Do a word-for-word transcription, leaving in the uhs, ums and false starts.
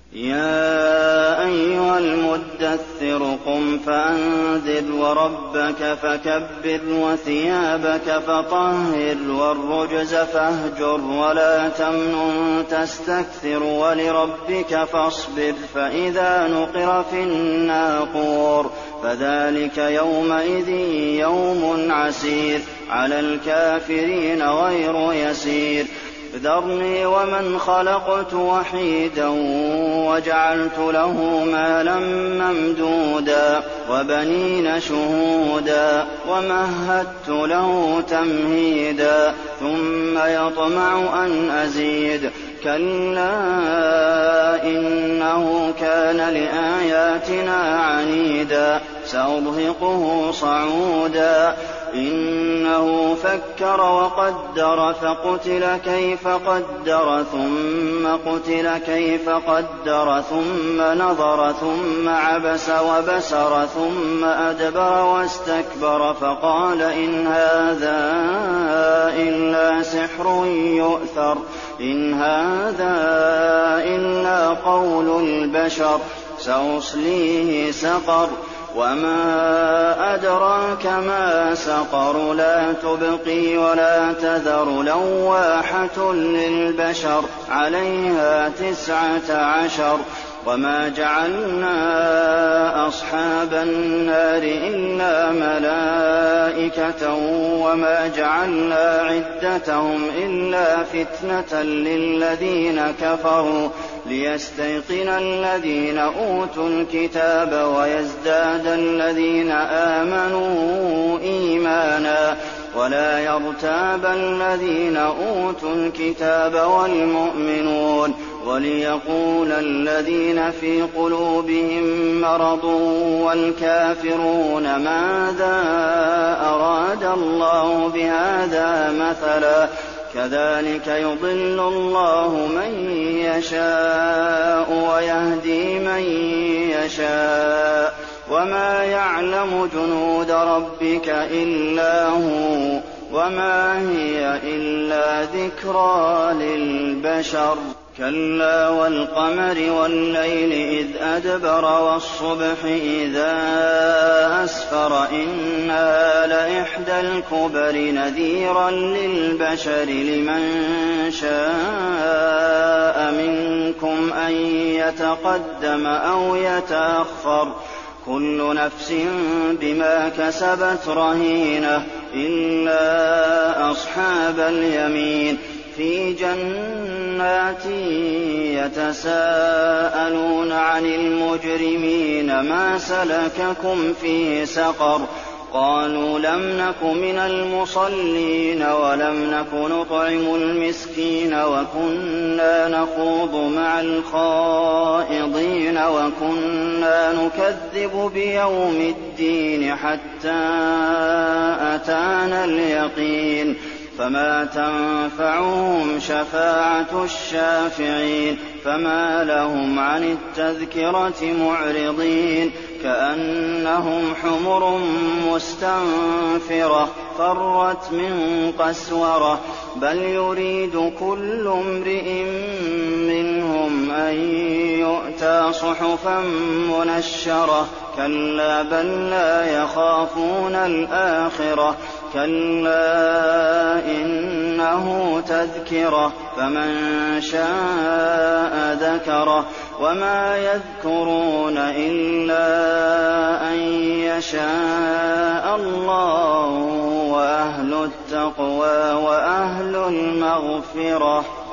يَا أَيُّهَا الْمُدَّثِّرُ قُمْ فَأَنذِرْ وَرَبَّكَ فَكَبِّرْ وَثِيَابَكَ فَطَهِّرْ وَالرُّجْزَ فَاهْجُرْ وَلَا تَمْنُن تَسْتَكْثِرْ وَلِرَبِّكَ فَاصْبِرْ فَإِذَا نُقِرَ فِي النَّاقُورِ فَذَٰلِكَ يَوْمَئِذٍ يَوْمٌ عَسِيرٌ عَلَى الْكَافِرِينَ غَيْرُ يَسِيرٍ ذَرْنِي وَمَنْ خَلَقْتُ وَحِيدًا وَجَعَلْتُ لَهُ مَالًا مَّمْدُودًا وَبَنِينَ شُهُودًا وَمَهَّدتُّ لَهُ تَمْهِيدًا ثُمَّ يَطْمَعُ أَنْ أَزِيدَ كَلَّا إِنَّهُ كَانَ لِآيَاتِنَا عَنِيدًا سَأُرْهِقُهُ صَعُودًا إِنَّهُ فَكَّرَ وَقَدَّرَ فَقُتِلَ كَيْفَ قَدَّرَ ثُمَّ قُتِلَ كَيْفَ قَدَّرَ ثُمَّ نَظَرَ ثُمَّ عَبَسَ وَبَسَرَ ثُمَّ أَدْبَرَ وَاسْتَكْبَرَ فَقَالَ إِنْ هَٰذَا إِلَّا سِحْرٌ يُؤْثَرُ إِنْ هَٰذَا إِلَّا قَوْلُ الْبَشَرِ سَأُصْلِيهِ سَقَرَ وَمَا أَدْرَاكَ مَا سَقَرُ لَا تُبْقِي وَلَا تَذَرُ لَوَّاحَةٌ لِّلْبَشَرِ عَلَيْهَا تِسْعَةَ عَشَرَ وَمَا جَعَلْنَا أَصْحَابَ النَّارِ إِلَّا مَلَائِكَةً وَمَا جَعَلْنَا عِدَّتَهُمْ إِلَّا فِتْنَةً لِّلَّذِينَ كَفَرُوا لِيَسْتَيْقِنَ الَّذِينَ أُوتُوا الْكِتَابَ وَيَزْدَادَ الَّذِينَ آمَنُوا إِيمَانًا وَلَا يَرْتَابَ الَّذِينَ أُوتُوا الْكِتَابَ وَالْمُؤْمِنُونَ وَلِيَقُولَ الَّذِينَ فِي قُلُوبِهِم مَّرَضٌ وَالْكَافِرُونَ مَاذَا أَرَادَ اللَّهُ بِهَٰذَا مَثَلًا كَذَٰلِكَ يُضِلُّ اللَّهُ مَن يَشَاءُ وَيَهْدِي مَن يَشَاءُ وَمَا يَعْلَمُ جُنُودَ رَبِّكَ إِلَّا هُوَ وَمَا هِيَ إِلَّا ذِكْرَىٰ لِلْبَشَرِ كَلَّا وَالْقَمَرِ وَاللَّيْلِ إِذْ أَدْبَرَ وَالصُّبْحِ إِذَا أَسْفَرَ إِنَّهَا لَإِحْدَى الْكُبَرِ نَذِيرًا لِّلْبَشَرِ لِمَن شَاءَ مِنكُمْ أَن يَتَقَدَّمَ أَوْ يَتَأَخَّرَ كُلُّ نَفْسٍ بِمَا كَسَبَتْ رَهِينَةٌ إِلَّا أَصْحَابَ الْيَمِينِ فِي جَنَّاتٍ يَتَسَاءَلُونَ عَنِ الْمُجْرِمِينَ مَا سَلَكَكُمْ فِي سَقَرَ قَالُوا لَمْ نَكُ مِنَ الْمُصَلِّينَ وَلَمْ نَكُ نُطْعِمُ الْمِسْكِينَ وَكُنَّا نَخُوضُ مَعَ الْخَائِضِينَ وَكُنَّا نُكَذِّبُ بِيَوْمِ الدِّينِ حَتَّىٰ أَتَانَا الْيَقِينُ فَمَا تَنفَعُهُمْ شَفَاعَةُ الشَّافِعِينَ فَمَا لَهُمْ عَنِ التَّذْكِرَةِ مُعْرِضِينَ كَأَنَّهُمْ حُمُرٌ مُّسْتَنفِرَةٌ فَرَّتْ مِن قَسْوَرَةٍ بَلْ يُرِيدُ كُلُّ امْرِئٍ مِّنْهُمْ أَن يُؤْتَىٰ صُحُفًا مُّنَشَّرَةً كَلَّا بَل لَّا يَخَافُونَ الْآخِرَةَ كَلَّا إِنَّهُ تَذْكِرَةٌ فَمَن شَاءَ ذَكَرَهُ وَمَا يَذْكُرُونَ إِلَّا أَن يَشَاءَ اللَّهُ وَأَهْلُ التَّقْوَىٰ وَأَهْلُ الْمَغْفِرَةِ